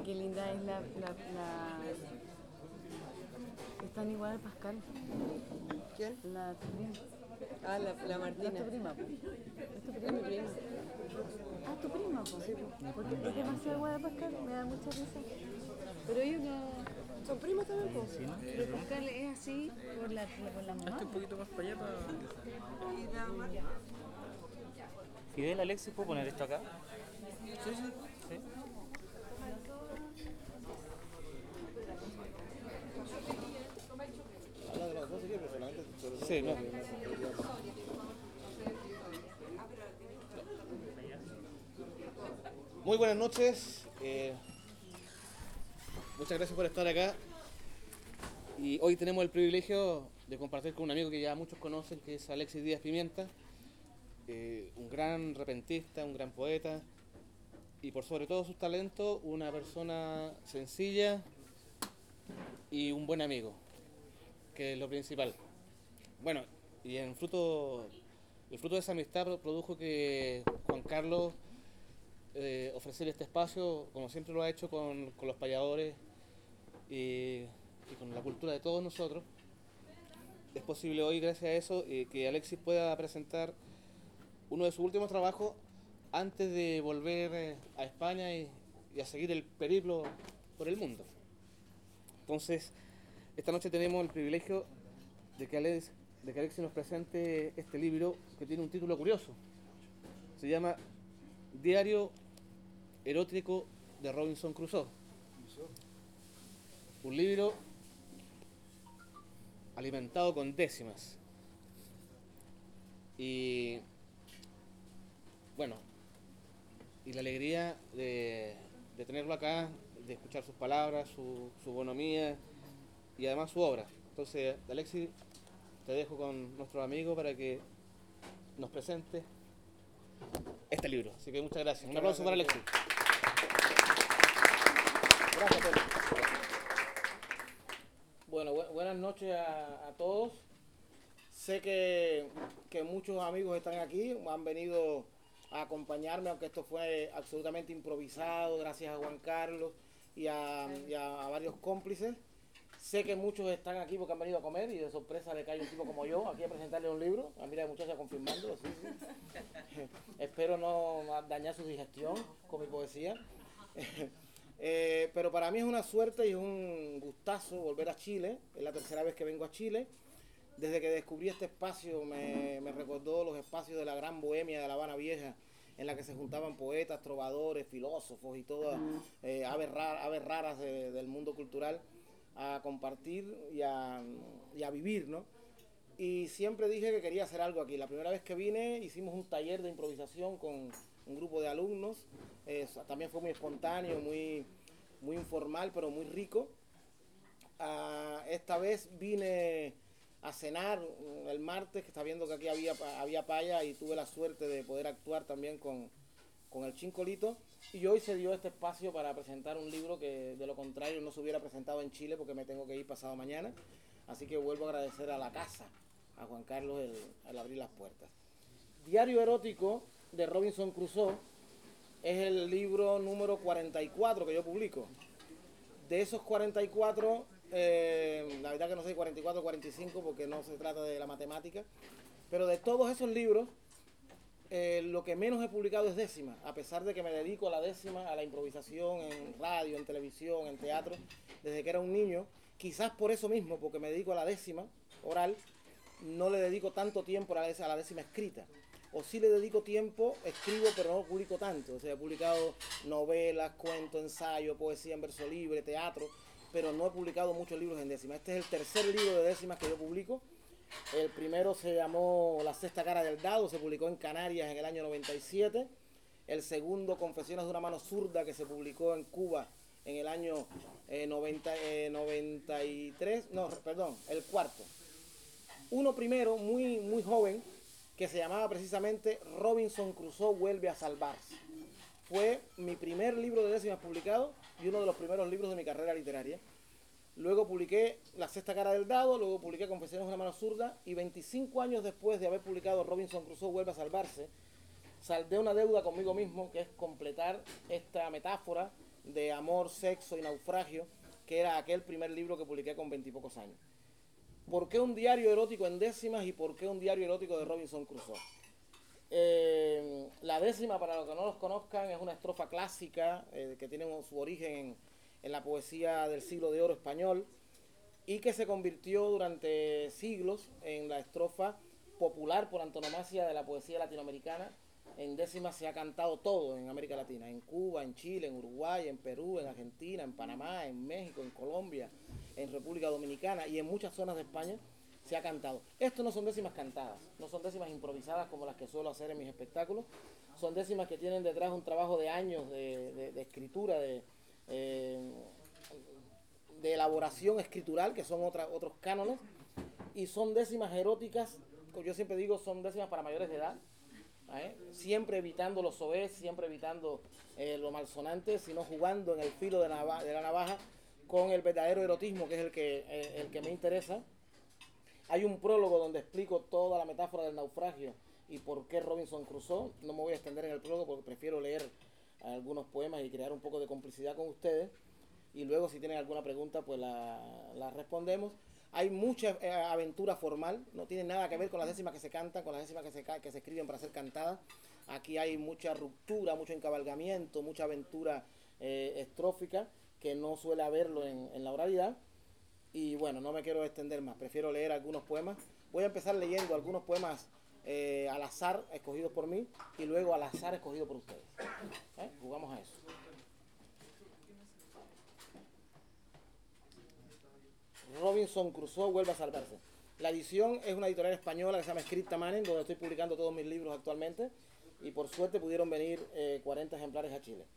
qué linda es Están igual al Pascal. ¿Quién? Tu prima. Ah, la No Martina. es tu prima, po. ¿Es tu Es prima? mi prima. Ah, tu prima, po. Sí, pues. Porque es demasiado igual al Pascal, me da mucha risa. Pero ellos no... ¿Son primos también, pues? Pero Pascal es así por la mamá. Hazte un poquito más para allá para... Fidel, Alexis, ¿puedo poner esto acá? Sí. Habla de los dos, pero solamente Sí, no. Muy buenas noches. Muchas gracias por estar acá. Y hoy tenemos el privilegio de compartir con un amigo que ya muchos conocen, que es Alexis Díaz Pimienta, un gran repentista, un gran poeta y por sobre todo sus talentos, una persona sencilla y un buen amigo, que es lo principal. Bueno, y el fruto de esa amistad produjo que Juan Carlos ofrecer este espacio, como siempre lo ha hecho con los payadores y con la cultura de todos nosotros. Es posible hoy, gracias a eso, que Alexis pueda presentar uno de sus últimos trabajos antes de volver a España y a seguir el periplo por el mundo. Entonces, esta noche tenemos el privilegio de que Alexis nos presente este libro que tiene un título curioso. Se llama Diario erótico de Robinson Crusoe. Un libro alimentado con décimas. Y bueno, y la alegría de tenerlo acá, de escuchar sus palabras, su bonomía y además su obra. Entonces, Alexis, te dejo con nuestros amigos para que nos presente este libro. Así que muchas gracias. Un aplauso para Alexis. Gracias, Pedro. Bueno, buenas noches a todos. Sé que muchos amigos están aquí, han venido a acompañarme, aunque esto fue absolutamente improvisado, gracias a Juan Carlos y a varios cómplices. Sé que muchos están aquí porque han venido a comer y de sorpresa le cae un tipo como yo aquí a presentarles un libro. Ah, mira, muchacha confirmando. Sí. Espero no dañar su digestión con mi poesía. Pero para mí es una suerte y es un gustazo volver a Chile. Es la tercera vez que vengo a Chile. Desde que descubrí este espacio me recordó los espacios de la gran bohemia de La Habana Vieja, en la que se juntaban poetas, trovadores, filósofos y todas aves raras del mundo cultural a compartir y a vivir, ¿no? Y siempre dije que quería hacer algo aquí. La primera vez que vine hicimos un taller de improvisación con un grupo de alumnos. También fue muy espontáneo, muy informal, pero muy rico. Esta vez vine a cenar el martes, que está viendo que aquí había paya y tuve la suerte de poder actuar también con el Chincolito. Y hoy se dio este espacio para presentar un libro que de lo contrario no se hubiera presentado en Chile porque me tengo que ir pasado mañana. Así que vuelvo a agradecer a la casa, a Juan Carlos el abrir las puertas. Diario erótico de Robinson Crusoe es el libro número 44 que yo publico. De esos 44, la verdad que no sé 44 o 45 porque no se trata de la matemática, pero de todos esos libros, lo que menos he publicado es décima, a pesar de que me dedico a la décima, a la improvisación en radio, en televisión, en teatro, desde que era un niño. Quizás por eso mismo, porque me dedico a la décima oral, no le dedico tanto tiempo a la décima escrita. O sí le dedico tiempo, escribo, pero no publico tanto. O sea, he publicado novelas, cuentos, ensayos, poesía en verso libre, teatro, pero no he publicado muchos libros en décima. Este es el tercer libro de décimas que yo publico. El primero se llamó La sexta cara del dado, se publicó en Canarias en el año 97. El segundo, Confesiones de una mano zurda, que se publicó en Cuba en el año 93. No, perdón, el cuarto. Uno primero, muy joven, que se llamaba precisamente Robinson Crusoe vuelve a salvarse. Fue mi primer libro de décimas publicado y uno de los primeros libros de mi carrera literaria. Luego publiqué La sexta cara del dado, luego publiqué Confesiones de una mano zurda y 25 años después de haber publicado Robinson Crusoe vuelve a salvarse, saldé una deuda conmigo mismo, que es completar esta metáfora de amor, sexo y naufragio, que era aquel primer libro que publiqué con 20 y pocos años. ¿Por qué un diario erótico en décimas y por qué un diario erótico de Robinson Crusoe? La décima, para los que no los conozcan, es una estrofa clásica que tiene su origen en la poesía del siglo de oro español y que se convirtió durante siglos en la estrofa popular por antonomasia de la poesía latinoamericana. En décimas se ha cantado todo en América Latina, en Cuba, en Chile, en Uruguay, en Perú, en Argentina, en Panamá, en México, en Colombia, en República Dominicana y en muchas zonas de España se ha cantado. Esto no son décimas cantadas, no son décimas improvisadas como las que suelo hacer en mis espectáculos, son décimas que tienen detrás un trabajo de años de escritura, de elaboración escritural, que son otros cánones, y son décimas eróticas, yo siempre digo, son décimas para mayores de edad, siempre evitando los soez, siempre evitando lo malsonante, sino jugando en el filo de la navaja con el verdadero erotismo, que es el que me interesa. Hay un prólogo donde explico toda la metáfora del naufragio y por qué Robinson Crusoe. No me voy a extender en el prólogo porque prefiero leer algunos poemas y crear un poco de complicidad con ustedes. Y luego, si tienen alguna pregunta, pues la respondemos. Hay mucha aventura formal, no tiene nada que ver con las décimas que se cantan, con las décimas que se escriben para ser cantadas. Aquí hay mucha ruptura, mucho encabalgamiento, mucha aventura estrófica, que no suele haberlo en la oralidad. Y bueno, no me quiero extender más, prefiero leer algunos poemas. Voy a empezar leyendo algunos poemas al azar, escogidos por mí, y luego al azar, escogidos por ustedes. Jugamos a eso. Robinson Crusoe vuelve a salvarse. La edición es una editorial española que se llama Scripta Manning, donde estoy publicando todos mis libros actualmente, y por suerte pudieron venir 40 ejemplares a Chile.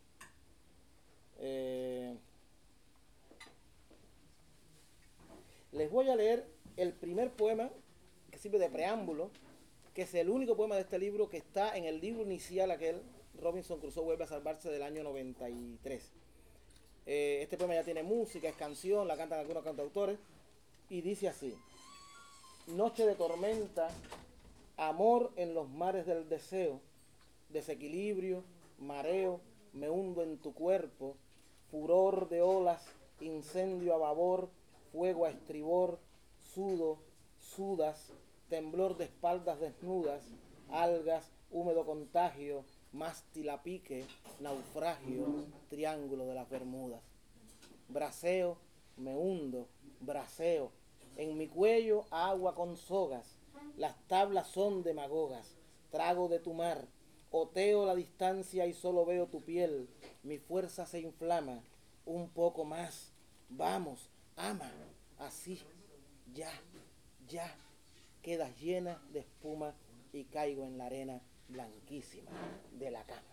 Les voy a leer el primer poema que sirve de preámbulo, que es el único poema de este libro que está en el libro inicial, aquel Robinson Crusoe vuelve a salvarse, del año 93. Este poema ya tiene música, es canción, la cantan algunos cantautores, y dice así: noche de tormenta, amor en los mares del deseo, desequilibrio, mareo, me hundo en tu cuerpo, furor de olas, incendio a babor, fuego a estribor, sudo, sudas, temblor de espaldas desnudas, algas, húmedo contagio, mástil a pique, naufragio, triángulo de las Bermudas. Braseo, me hundo, braseo, en mi cuello agua con sogas, las tablas son demagogas, trago de tu mar, oteo la distancia y solo veo tu piel, mi fuerza se inflama, un poco más, vamos, ama, así, ya, quedas llena de espuma y caigo en la arena blanquísima de la cama.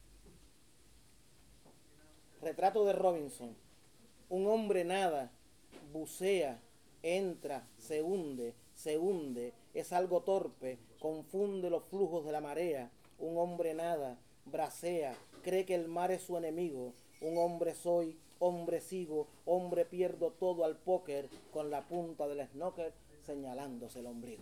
Retrato de Robinson. Un hombre nada, bucea, entra, se hunde, es algo torpe, confunde los flujos de la marea. Un hombre nada, bracea, cree que el mar es su enemigo. Un hombre soy, hombre sigo, hombre pierdo todo al póker, con la punta del snooker señalándose el ombligo.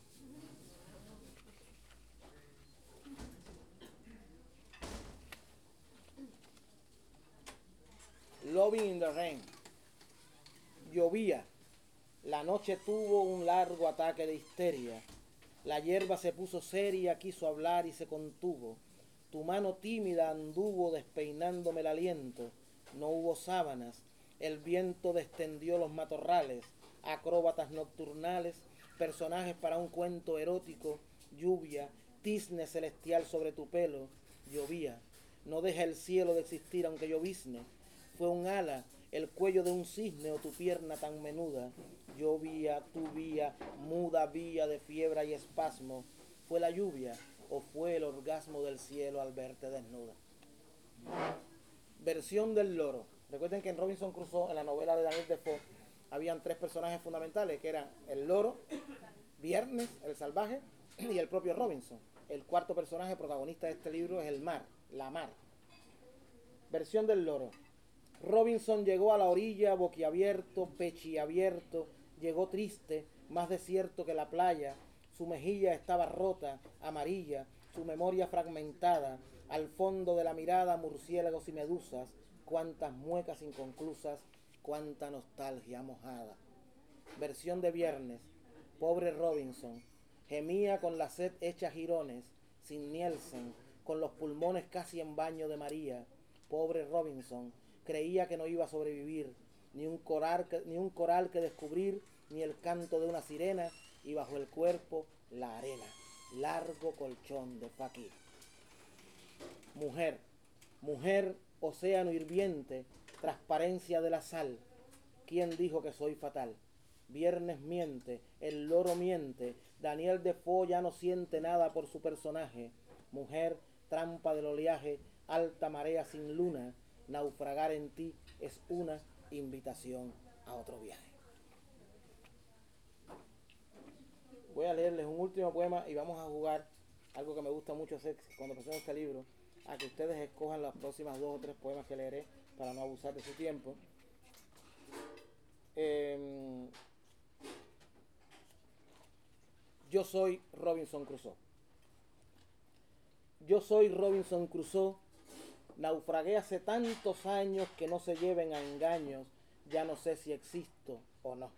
Loving in the Rain. Llovía. La noche tuvo un largo ataque de histeria. La hierba se puso seria, quiso hablar y se contuvo. Tu mano tímida anduvo despeinándome el aliento. No hubo sábanas. El viento descendió los matorrales. Acróbatas nocturnales, personajes para un cuento erótico. Lluvia, tizne celestial sobre tu pelo. Llovía. No deja el cielo de existir aunque llovizne. Fue un ala, el cuello de un cisne o tu pierna tan menuda. Llovía, tu vía, muda vía de fiebre y espasmo. Fue la lluvia o fue el orgasmo del cielo al verte desnuda. Versión del loro. Recuerden que en Robinson Crusoe, en la novela de Daniel Defoe, habían tres personajes fundamentales, que eran el loro, Viernes, el salvaje, y el propio Robinson. El cuarto personaje protagonista de este libro es el mar, la mar. Versión del loro. Robinson llegó a la orilla boquiabierto, pechiabierto, llegó triste, más desierto que la playa. Su mejilla estaba rota, amarilla, su memoria fragmentada, al fondo de la mirada murciélagos y medusas, cuántas muecas inconclusas, cuánta nostalgia mojada. Versión de viernes, pobre Robinson, gemía con la sed hecha jirones, sin Nielsen, con los pulmones casi en baño de María. Pobre Robinson, creía que no iba a sobrevivir, ni un coral que descubrir, ni el canto de una sirena, y bajo el cuerpo la arena, largo colchón de faquir. Mujer, mujer, océano hirviente, transparencia de la sal. ¿Quién dijo que soy fatal? Viernes miente, el loro miente, Daniel Defoe ya no siente nada por su personaje. Mujer, trampa del oleaje, alta marea sin luna, naufragar en ti es una invitación a otro viaje. Voy a leerles un último poema y vamos a jugar algo que me gusta mucho hacer cuando presento este libro, a que ustedes escojan las próximas 2 o 3 poemas que leeré para no abusar de su tiempo. Yo soy Robinson Crusoe. Yo soy Robinson Crusoe, naufragué hace tantos años que no se lleven a engaños, ya no sé si existo o no.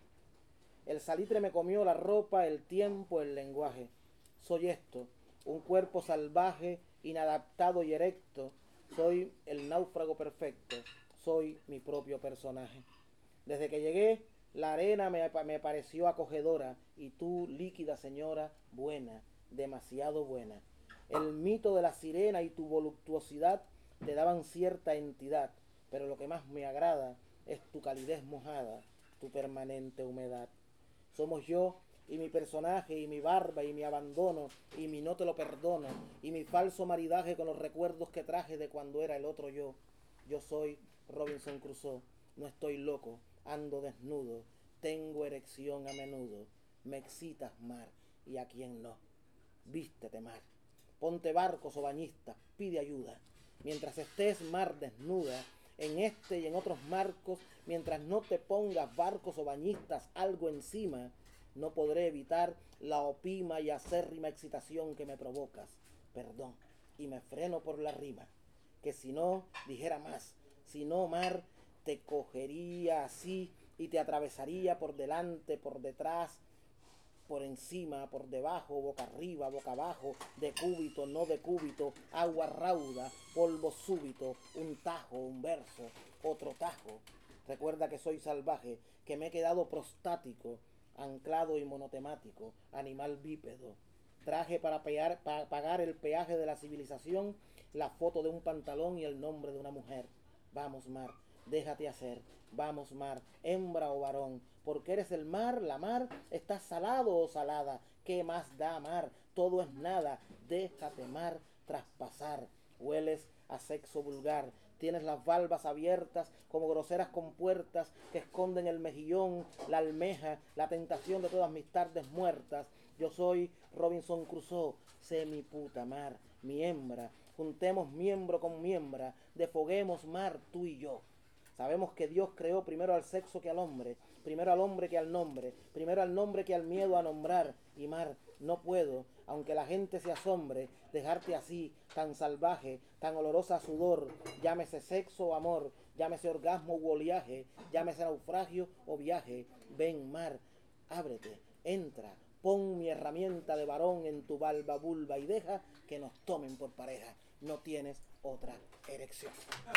El salitre me comió la ropa, el tiempo, el lenguaje. Soy esto, un cuerpo salvaje, inadaptado y erecto. Soy el náufrago perfecto, soy mi propio personaje. Desde que llegué, la arena me pareció acogedora y tú, líquida señora, buena, demasiado buena. El mito de la sirena y tu voluptuosidad te daban cierta entidad, pero lo que más me agrada es tu calidez mojada, tu permanente humedad. Somos yo y mi personaje y mi barba y mi abandono y mi no te lo perdono y mi falso maridaje con los recuerdos que traje de cuando era el otro yo. Yo soy Robinson Crusoe, no estoy loco, ando desnudo, tengo erección a menudo, me excitas mar y a quien no. Vístete mar, ponte barcos o bañistas, pide ayuda. Mientras estés mar desnuda, en este y en otros marcos, mientras no te pongas barcos o bañistas algo encima, no podré evitar la opima y acérrima excitación que me provocas. Perdón, y me freno por la rima, que si no, dijera más, si no mar, te cogería así y te atravesaría por delante, por detrás, por encima, por debajo, boca arriba, boca abajo, de cúbito, no de cúbito, agua rauda, polvo súbito, un tajo, un verso, otro tajo. Recuerda que soy salvaje, que me he quedado prostático, anclado y monotemático, animal bípedo. Traje para pagar el peaje de la civilización, la foto de un pantalón y el nombre de una mujer. Vamos, mar, déjate hacer. Vamos, mar, hembra o varón, porque eres el mar, la mar, estás salado o salada. ¿Qué más da mar? Todo es nada. Déjate, mar, traspasar. Hueles a sexo vulgar. Tienes las valvas abiertas como groseras compuertas que esconden el mejillón, la almeja, la tentación de todas mis tardes muertas. Yo soy Robinson Crusoe, sé mi puta mar, mi hembra. Juntemos miembro con miembra, defoguemos mar tú y yo. Sabemos que Dios creó primero al sexo que al hombre, primero al hombre que al nombre, primero al nombre que al miedo a nombrar. Y mar, no puedo, aunque la gente se asombre, dejarte así, tan salvaje, tan olorosa a sudor, llámese sexo o amor, llámese orgasmo u oleaje, llámese naufragio o viaje. Ven, mar, ábrete, entra, pon mi herramienta de varón en tu valva vulva y deja que nos tomen por pareja. No tienes otra erección.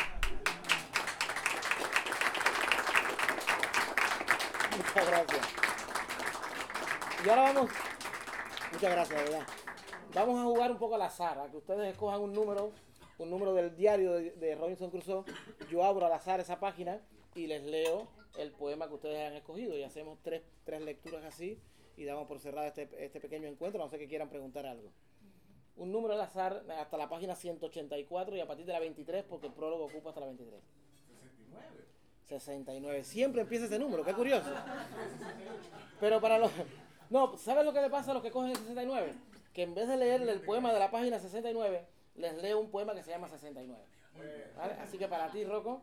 Muchas gracias. Y ahora vamos. Muchas gracias, de verdad. Vamos a jugar un poco al azar, a que ustedes escojan un número del diario de Robinson Crusoe. Yo abro al azar esa página y les leo el poema que ustedes han escogido. Y hacemos tres lecturas así y damos por cerrado este pequeño encuentro, a no ser que quieran preguntar algo. Un número al azar hasta la página 184 y a partir de la 23, porque el prólogo ocupa hasta la 23. 69. Siempre empieza ese número, qué curioso. Pero para los... No, ¿sabes lo que le pasa a los que cogen el 69? Que en vez de leerle el poema de la página 69, les leo un poema que se llama 69. ¿Vale? Así que para ti, Rocco,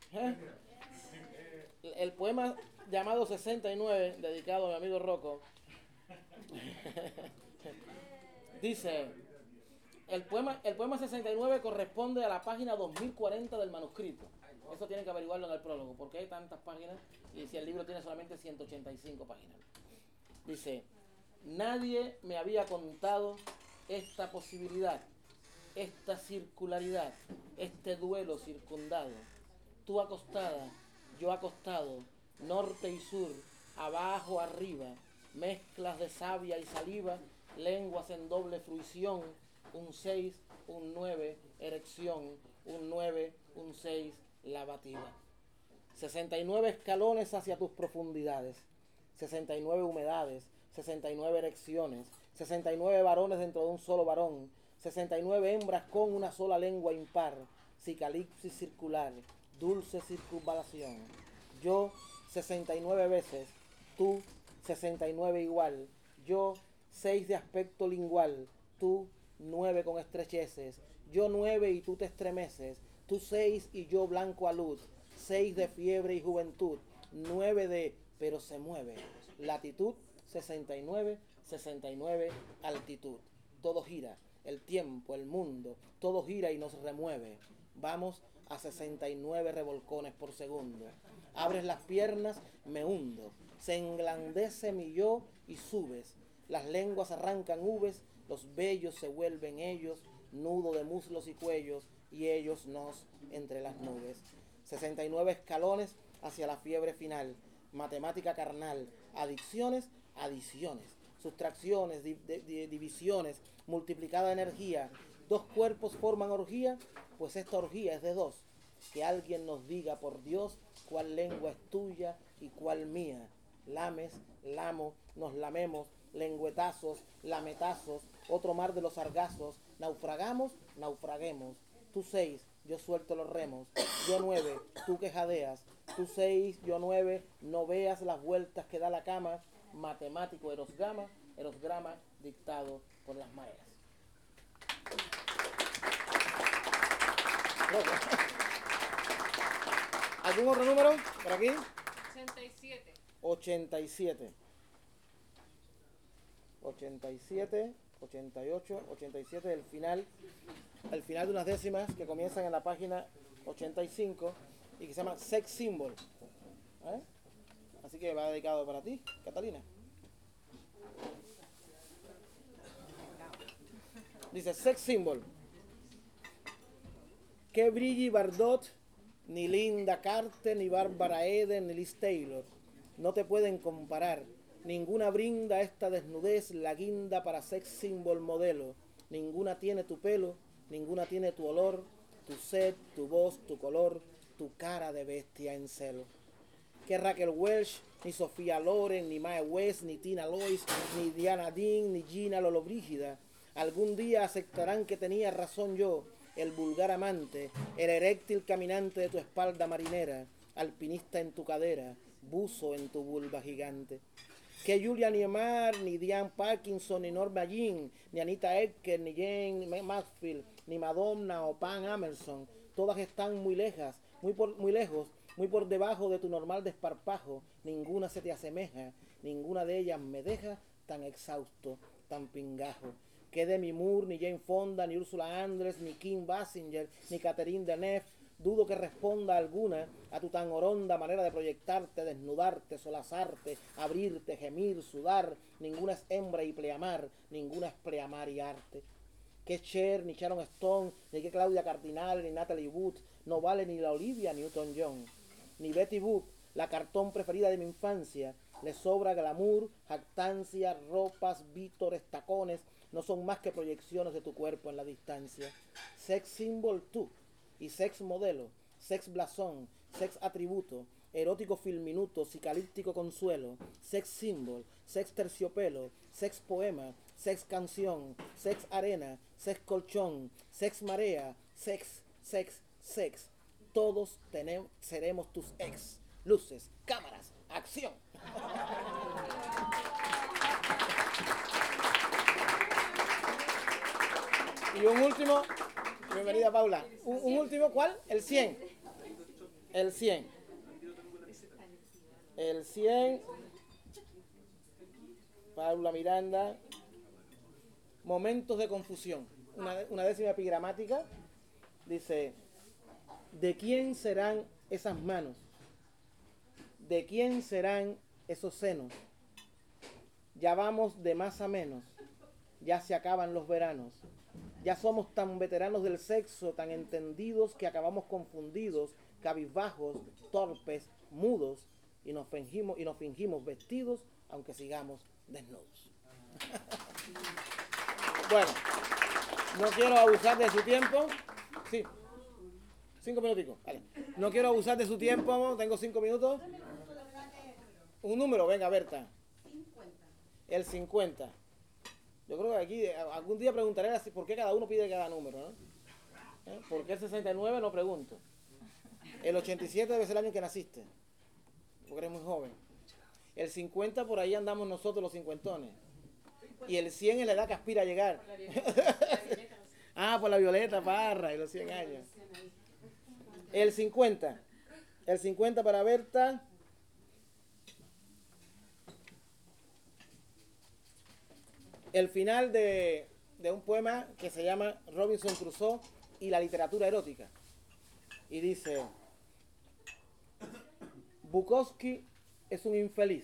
el poema llamado 69, dedicado a mi amigo Rocco, dice: El poema 69 corresponde a la página 2040 del manuscrito. Eso tienen que averiguarlo en el prólogo, porque hay tantas páginas y si el libro tiene solamente 185 páginas. Dice, nadie me había contado esta posibilidad, esta circularidad, este duelo circundado. Tú acostada, yo acostado, norte y sur, abajo, arriba, mezclas de savia y saliva, lenguas en doble fruición, un 6, un 9, erección, un 9, un 6, lavativa. 69 escalones hacia tus profundidades, 69 humedades, 69 erecciones, 69 varones dentro de un solo varón, 69 hembras con una sola lengua impar, cicalipsis circular, dulce circunvalación. Yo 69 veces, tú 69 igual, yo 6 de aspecto lingual, tú 9 con estrecheces, yo 9 y tú te estremeces, tú 6 y yo blanco a luz, 6 de fiebre y juventud, 9 de pero se mueve, latitud 69, 69 altitud, todo gira, el tiempo, el mundo, todo gira y nos remueve, vamos a 69 revolcones por segundo, abres las piernas, me hundo, se englandece mi yo y subes, las lenguas arrancan ubes, los vellos se vuelven ellos, nudo de muslos y cuellos, y ellos nos entre las nubes. 69 escalones hacia la fiebre final, matemática carnal, adicciones, adiciones, sustracciones, divisiones, multiplicada energía. Dos cuerpos forman orgía, pues esta orgía es de dos. Que alguien nos diga, por Dios, cuál lengua es tuya y cuál mía. Lames, lamo, nos lamemos, lengüetazos, lametazos, otro mar de los sargazos, naufragamos, naufraguemos. Tú 6, yo suelto los remos, yo 9, tú que jadeas, tú 6, yo 9, no veas las vueltas que da la cama, matemático erosgrama dictado por las mareas. ¿Algún otro número por aquí? 87. 87. 87, 88, 87, el final de unas décimas que comienzan en la página 85 y que se llama Sex Symbol. ¿Eh? Así que va dedicado para ti, Catalina. Dice Sex Symbol. Que Brigitte Bardot, ni Linda Carter, ni Bárbara Eden, ni Liz Taylor no te pueden comparar. Ninguna brinda esta desnudez, la guinda para sex symbol modelo. Ninguna tiene tu pelo, ninguna tiene tu olor, tu sed, tu voz, tu color, tu cara de bestia en celo. Que Raquel Welch, ni Sofía Loren, ni Mae West, ni Tina Lois, ni Diana Dean, ni Gina Lollobrigida, algún día aceptarán que tenía razón yo, el vulgar amante, el eréctil caminante de tu espalda marinera, alpinista en tu cadera, buzo en tu vulva gigante. Que Julia Niemar, ni Diane Parkinson, ni Norma Jean, ni Anita Ecker, ni Jane Maxfield, ni Madonna o Pam Emerson, todas están muy lejos, muy por debajo de tu normal desparpajo, ninguna se te asemeja, ninguna de ellas me deja tan exhausto, tan pingajo. Que Demi Moore, ni Jane Fonda, ni Ursula Andress, ni Kim Basinger, ni Catherine Deneuve, dudo que responda alguna a tu tan horonda manera de proyectarte, desnudarte, solazarte, abrirte, gemir, sudar. Ninguna es hembra y pleamar, ninguna es pleamar y arte. Que Cher, ni Sharon Stone, ni que Claudia Cardinal, ni Natalie Wood, no vale ni la Olivia Newton-John. Ni Betty Boop, la cartón preferida de mi infancia. Le sobra glamour, jactancia, ropas, vítores, tacones, no son más que proyecciones de tu cuerpo en la distancia. Sex symbol tú. Y sex modelo, sex blasón, sex atributo, erótico filminuto, psicalíptico consuelo, sex symbol, sex terciopelo, sex poema, sex canción, sex arena, sex colchón, sex marea, sex, sex, sex. Todos seremos tus ex. Luces, cámaras, acción. Y un último. Bienvenida, Paula. Un último, ¿cuál? El 100. El 100. El 100. Paula Miranda. Momentos de confusión. una décima epigramática. Dice, ¿de quién serán esas manos? ¿De quién serán esos senos? Ya vamos de más a menos, ya se acaban los veranos. Ya somos tan veteranos del sexo, tan entendidos que acabamos confundidos, cabizbajos, torpes, mudos, y nos fingimos vestidos, aunque sigamos desnudos. Bueno, no quiero abusar de su tiempo. Sí, 5 minuticos, vale. No quiero abusar de su tiempo, tengo 5 minutos. Un número, venga, Berta. 50. El 50. Yo creo que aquí algún día preguntaré así por qué cada uno pide cada número, ¿no? ¿Por qué el 69? No pregunto. El 87 debe ser el año en que naciste, porque eres muy joven. El 50 por ahí andamos nosotros los cincuentones. Y el 100 es la edad que aspira a llegar. Por la Violeta Parra y los 100 años. El 50. El 50 para Berta. El final de un poema que se llama Robinson Crusoe y la literatura erótica. Y dice, Bukowski es un infeliz,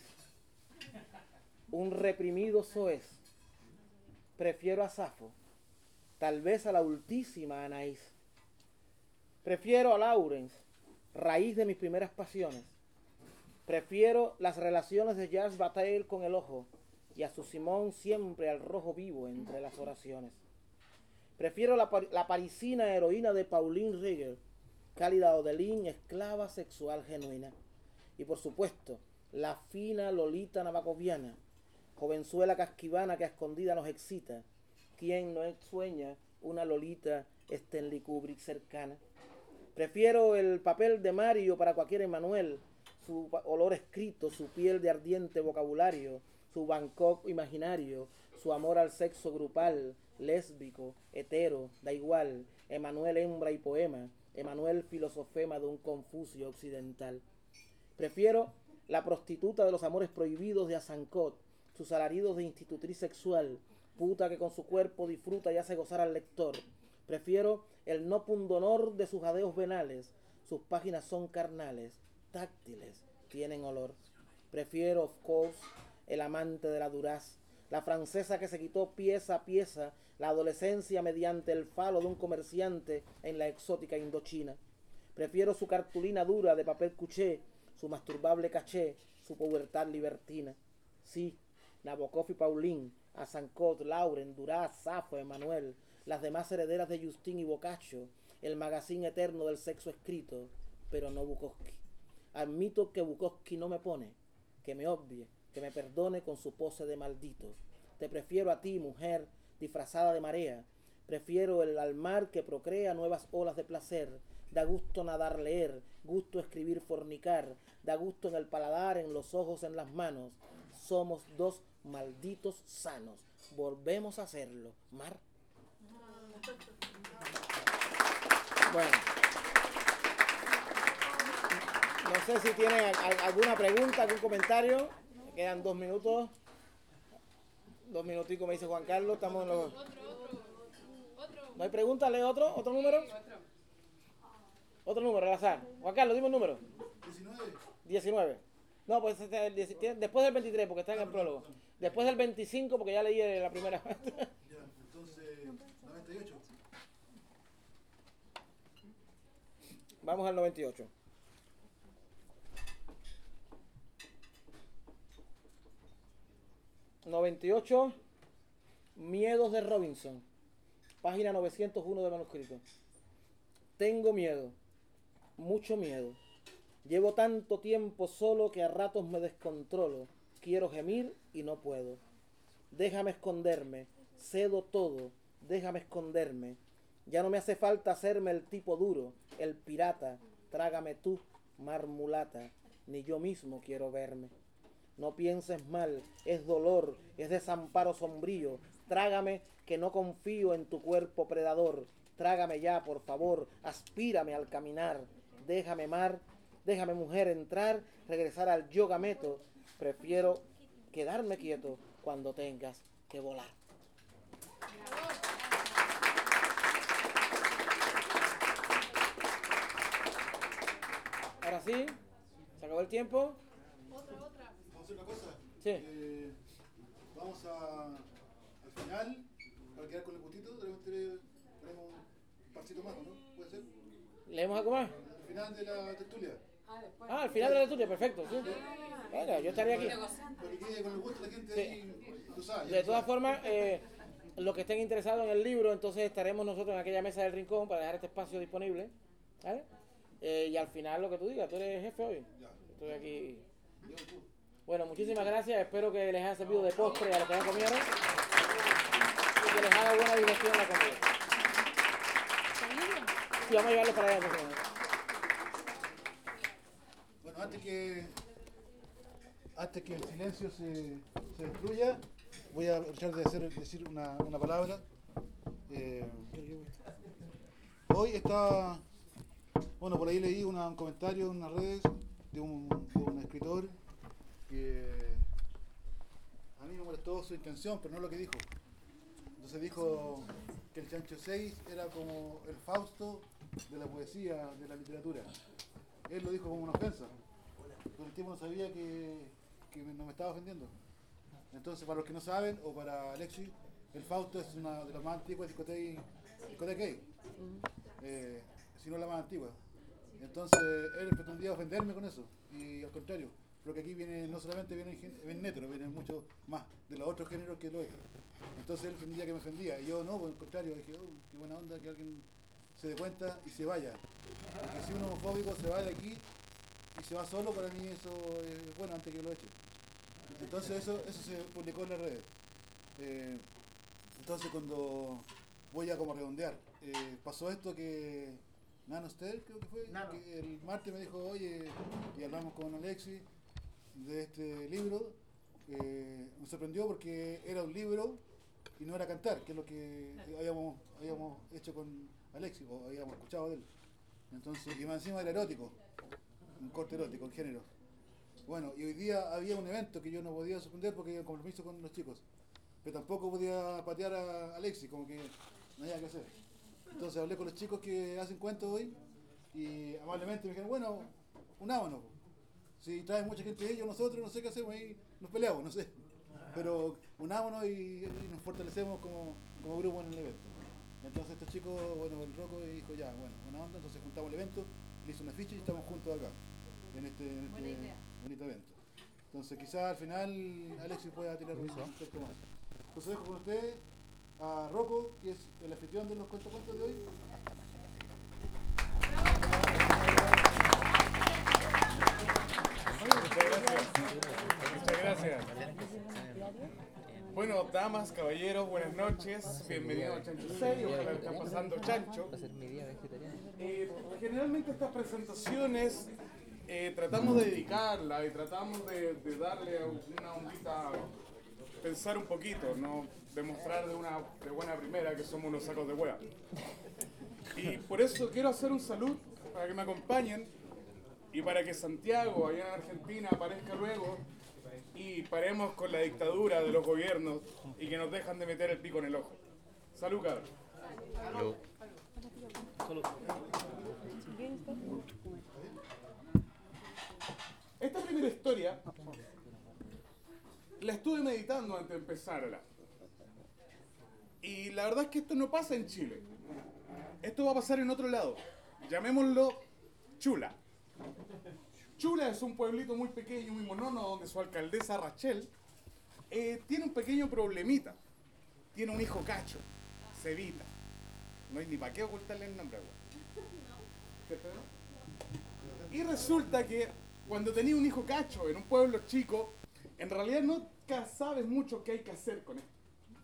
un reprimido soez. Prefiero a Safo, tal vez a la ultísima Anaís. Prefiero a Lawrence, raíz de mis primeras pasiones. Prefiero las relaciones de Jacques Bataille con el ojo, y a su Simón siempre al rojo vivo entre las oraciones. Prefiero la parisina heroína de Pauline Reger, cálida Odeline, esclava sexual genuina. Y por supuesto, la fina Lolita navacoviana, jovenzuela casquivana que a escondida nos excita. ¿Quién no sueña una Lolita Stanley Kubrick cercana? Prefiero el papel de Mario para cualquier Emanuel, su olor escrito, su piel de ardiente vocabulario, su Bangkok imaginario, su amor al sexo grupal, lésbico, hetero, da igual, Emanuel hembra y poema, Emanuel filosofema de un Confucio occidental. Prefiero la prostituta de los amores prohibidos de Azancot, sus alaridos de institutriz sexual, puta que con su cuerpo disfruta y hace gozar al lector. Prefiero el no pundonor de sus jadeos venales, sus páginas son carnales, táctiles, tienen olor. Prefiero, of course, el amante de la Duraz, la francesa que se quitó pieza a pieza la adolescencia mediante el falo de un comerciante en la exótica Indochina. Prefiero su cartulina dura de papel cuché, su masturbable caché, su pubertad libertina. Sí, Nabokov y Pauline, Azancot, Lauren, Duraz, Safo, Emanuel, las demás herederas de Justin y Boccaccio, el magazine eterno del sexo escrito, pero no Bukowski. Admito que Bukowski no me pone, que me obvie, que me perdone con su pose de maldito. Te prefiero a ti, mujer, disfrazada de marea. Prefiero al mar que procrea nuevas olas de placer. Da gusto nadar, leer, gusto escribir, fornicar. Da gusto en el paladar, en los ojos, en las manos. Somos dos malditos sanos. Volvemos a hacerlo. Mar. Bueno. No sé si tienen alguna pregunta, algún comentario. Me quedan 2 minutos. 2 minuticos, me dice Juan Carlos. Estamos en los... ¿No hay pregunta? ¿Lee otro? ¿Otro número? Otro número, al azar. Juan Carlos, dime un número. 19. No, pues después del 23, porque está en el prólogo. Después del 25, porque ya leí la primera vez. Ya, entonces, 98. Vamos al 98. ...98... Miedos de Robinson... Página 901 del manuscrito. Tengo miedo... Mucho miedo... Llevo tanto tiempo solo que a ratos me descontrolo... Quiero gemir y no puedo... Déjame esconderme... Cedo todo... Déjame esconderme... Ya no me hace falta hacerme el tipo duro... El pirata... Trágame tú, mar mulata... Ni yo mismo quiero verme... No pienses mal, es dolor, es desamparo sombrío. Trágame que no confío en tu cuerpo predador. Trágame ya, por favor, aspírame al caminar. Déjame mar, déjame mujer entrar, regresar al yoga meto. Prefiero quedarme quieto cuando tengas que volar. Ahora sí, se acabó el tiempo. Vamos a hacer una cosa. Sí. Vamos al final, para quedar con el gustito, de repente ponemos un parcito más, ¿no? ¿Puede ser? ¿Leemos algo más? Al final de la tertulia. Ah, al final de la tuya, perfecto. Sí. Venga, yo estaría aquí. Para que quede con el gusto de la gente Sí. ahí, tú sabes. De todas formas, los que estén interesados en el libro, entonces estaremos nosotros en aquella mesa del rincón para dejar este espacio disponible. ¿Vale? Y al final lo que tú digas, tú eres jefe hoy. Estoy aquí. Bueno, muchísimas gracias. Espero que les haya servido de postre a los que ya comieron. Y que les haga buena digestión la comida. Sí, vamos a llevarlo para allá. Bueno, antes que el silencio se destruya, voy a tratar de decir una palabra. Hoy está, bueno, por ahí leí un comentario en las redes de un escritor que a mí me molestó su intención, pero no lo que dijo. Entonces dijo que el Chancho 6 era como el Fausto de la poesía, de la literatura. Él lo dijo como una ofensa, pero el tipo no sabía que no me estaba ofendiendo. Entonces, para los que no saben, o para Alexis, el Fausto es una de las más antiguas discotecas gay, si no la más antigua. Entonces, él pretendía ofenderme con eso, y al contrario, creo que aquí no solamente vienen netos, vienen mucho más de los otros géneros que lo es. Entonces él pretendía que me ofendía, y yo no, por el contrario, dije, qué buena onda que alguien se dé cuenta y se vaya. Porque si un homofóbico se va de aquí y se va solo, para mí eso es bueno antes que lo eche. Entonces eso se publicó en las redes. Entonces cuando voy a como redondear, pasó esto que Nanostel, creo que fue, que el martes me dijo, oye, y hablamos con Alexis de este libro, me sorprendió porque era un libro y no era cantar, que es lo que habíamos hecho con Alexis, o habíamos escuchado de él. Entonces, y más encima era erótico, un corte erótico, el género. Bueno, y hoy día había un evento que yo no podía suspender porque había un compromiso con los chicos, pero tampoco podía patear a Alexis, como que no había que hacer. Entonces hablé con los chicos que hacen cuentos hoy y amablemente me dijeron, bueno, unámonos. Si traen mucha gente de ellos, nosotros no sé qué hacemos, ahí nos peleamos, no sé. Pero unámonos y nos fortalecemos como grupo en el evento. Entonces estos chicos, bueno, el Rocco dijo ya, bueno, buena onda, entonces juntamos el evento, le hizo una ficha y estamos juntos acá, en este bonito evento. Entonces quizás al final Alexis pueda tirar un texto más. Entonces dejo con ustedes a Rocco, que es el anfitrión de los cuentos de hoy. Muchas gracias. Bueno, damas, caballeros, buenas noches. Bienvenidos a Chancho 6. Ojalá lo estén pasando chancho. Generalmente estas presentaciones tratamos de dedicarla y tratamos de darle una ondita, pensar un poquito, no demostrar de buena primera que somos unos sacos de hueá. Y por eso quiero hacer un saludo para que me acompañen y para que Santiago, allá en Argentina, aparezca luego y paremos con la dictadura de los gobiernos y que nos dejan de meter el pico en el ojo. Salud, cabrón. Salud. Esta primera historia la estuve meditando antes de empezarla. Y la verdad es que esto no pasa en Chile. Esto va a pasar en otro lado. Llamémoslo Chula. Chula es un pueblito muy pequeño, muy monono, donde su alcaldesa Rachel tiene un pequeño problemita. Tiene un hijo cacho, Cevita. No hay ni para qué ocultarle el nombre, güey. Y resulta que cuando tenía un hijo cacho en un pueblo chico, en realidad no sabes mucho qué hay que hacer con esto.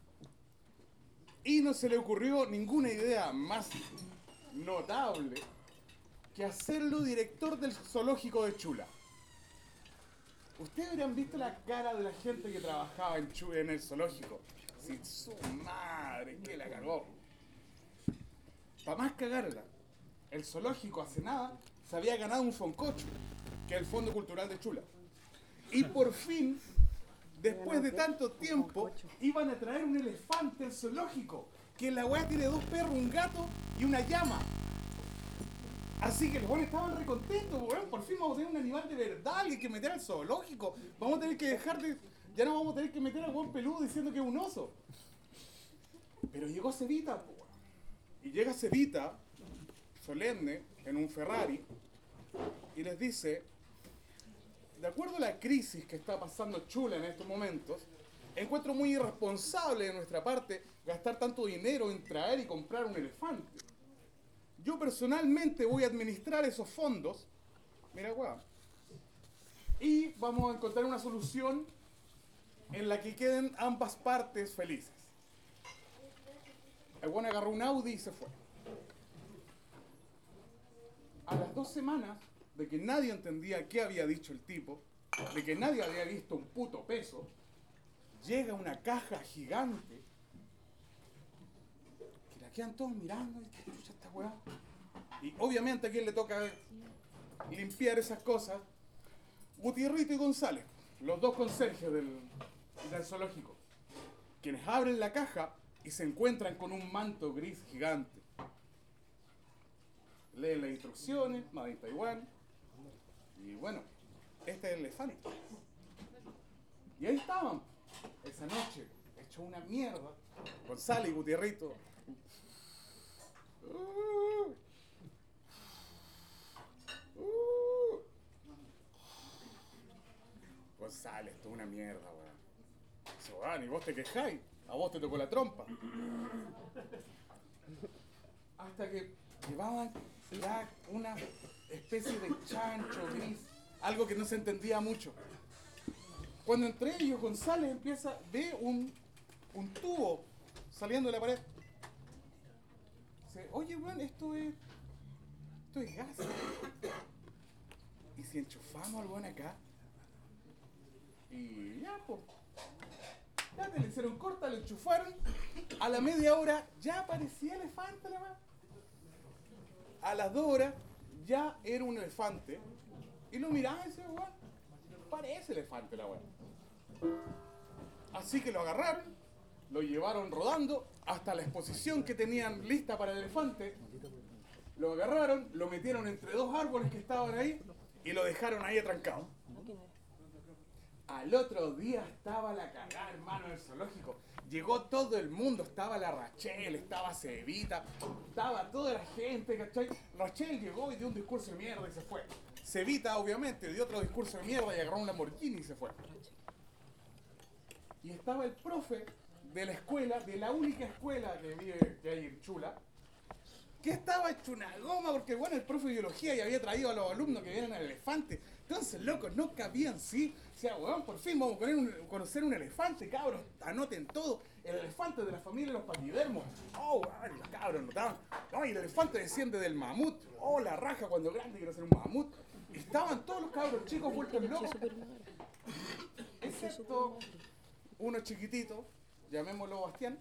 Y no se le ocurrió ninguna idea más notable que hacerlo director del zoológico de Chula. Ustedes habrían visto la cara de la gente que trabajaba en el zoológico. Sí, su madre, que la cagó. Para más cagarla, el zoológico hace nada se había ganado un foncocho, que es el Fondo Cultural de Chula. Y por fin, después de tanto tiempo, iban a traer un elefante al zoológico, que la weá tiene 2 perros, un gato y una llama. Así que los buenos estaban recontentos, weón. por fin vamos a tener un animal de verdad que hay que meter al zoológico. Vamos a tener que dejar de... Ya no vamos a tener que meter al buen peludo diciendo que es un oso. Pero llegó Cevita, po. Y llega Cevita, solemne, en un Ferrari, y les dice, de acuerdo a la crisis que está pasando Chula en estos momentos, encuentro muy irresponsable de nuestra parte gastar tanto dinero en traer y comprar un elefante. Yo personalmente voy a administrar esos fondos, mira, weón, y vamos a encontrar una solución en la que queden ambas partes felices. El weón agarró un Audi y se fue. A las 2 semanas de que nadie entendía qué había dicho el tipo, de que nadie había visto un puto peso, llega una caja gigante que la quedan todos mirando y qué chucha esta weá. Y obviamente a quien le toca limpiar esas cosas, Gutierrito y González, los dos conserjes del zoológico, quienes abren la caja y se encuentran con un manto gris gigante. Leen las instrucciones, Made in Taiwan, y bueno, este es el elefante. Y ahí estaban, esa noche, hecho una mierda, González y Gutierrito. González, tú una mierda, weón. Dice, weón, y vos te quejáis, a vos te tocó la trompa. Hasta que llevaban ya una especie de chancho gris, algo que no se entendía mucho. Cuando entre ellos González ve un tubo saliendo de la pared. Dice, oye, weón, esto es gas. ¿Y si enchufamos al weón acá? Y ya, pues. Ya te le hicieron corta, lo enchufaron. A la media hora ya aparecía elefante la weá. A las 2 horas ya era un elefante. Y lo miraba y decía, weón, parece elefante la weá. Así que lo agarraron, lo llevaron rodando hasta la exposición que tenían lista para el elefante. Lo agarraron, lo metieron entre 2 árboles que estaban ahí y lo dejaron ahí atrancado. Al otro día estaba la cagada, hermano, del zoológico. Llegó todo el mundo, estaba la Rachel, estaba Cevita, estaba toda la gente, ¿cachai? Rachel llegó y dio un discurso de mierda y se fue. Cevita, obviamente, dio otro discurso de mierda y agarró un Lamborghini y se fue. Y estaba el profe de la escuela, de la única escuela que hay en Chula, que estaba hecho una goma porque, bueno, el profe de biología ya había traído a los alumnos que vienen al elefante. Entonces, locos, no cabían, sí. O sea, weón, por fin vamos a conocer un elefante, cabros. Anoten todo. El elefante de la familia de los patidermos. Oh, weón, los cabros notaban. No, y el elefante desciende del mamut. Oh, la raja cuando grande quiero ser un mamut. Y estaban todos los cabros chicos vueltos locos. Excepto uno chiquitito, llamémoslo Bastián.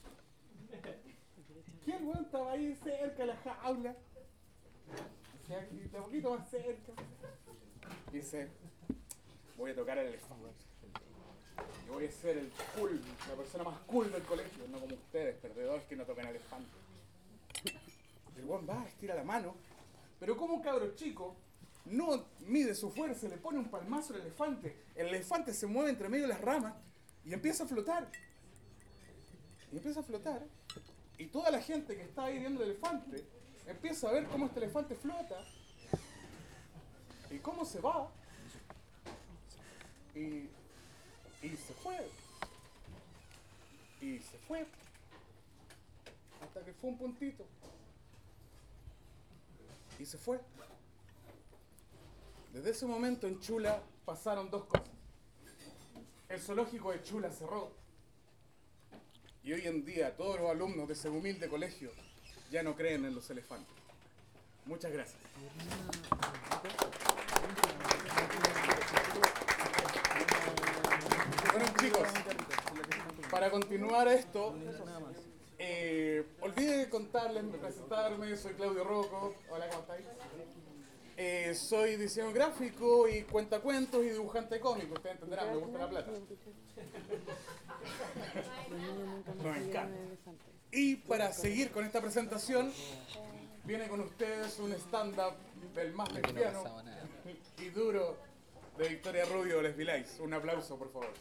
¿Quién, weón, estaba ahí cerca de la jaula? O sea, un poquito más cerca. Dice, voy a tocar el elefante. Yo voy a ser el cool, la persona más cool del colegio, no como ustedes, perdedores que no tocan elefante. El weón va, estira la mano, pero como un cabro chico no mide su fuerza, le pone un palmazo al elefante. El elefante se mueve entre medio de las ramas y empieza a flotar. Y empieza a flotar. Y toda la gente que está ahí viendo el elefante empieza a ver cómo este elefante flota y cómo se va y se fue y se fue hasta que fue un puntito y se fue. Desde ese momento en Chula pasaron 2 cosas. El zoológico de Chula cerró y hoy en día todos los alumnos de ese humilde colegio ya no creen en los elefantes. Muchas gracias. Bueno, chicos, para continuar esto, olvidé contarles, presentarme, soy Claudio Rocco. Hola, ¿cómo estáis? Soy diseñador gráfico y cuentacuentos y dibujante cómico, ustedes entenderán, me gusta la plata. Nos encanta. Y para seguir con esta presentación, viene con ustedes un stand-up del más lesbiano, duro de Victoria Rubio, Les Vilais. Un aplauso, por favor.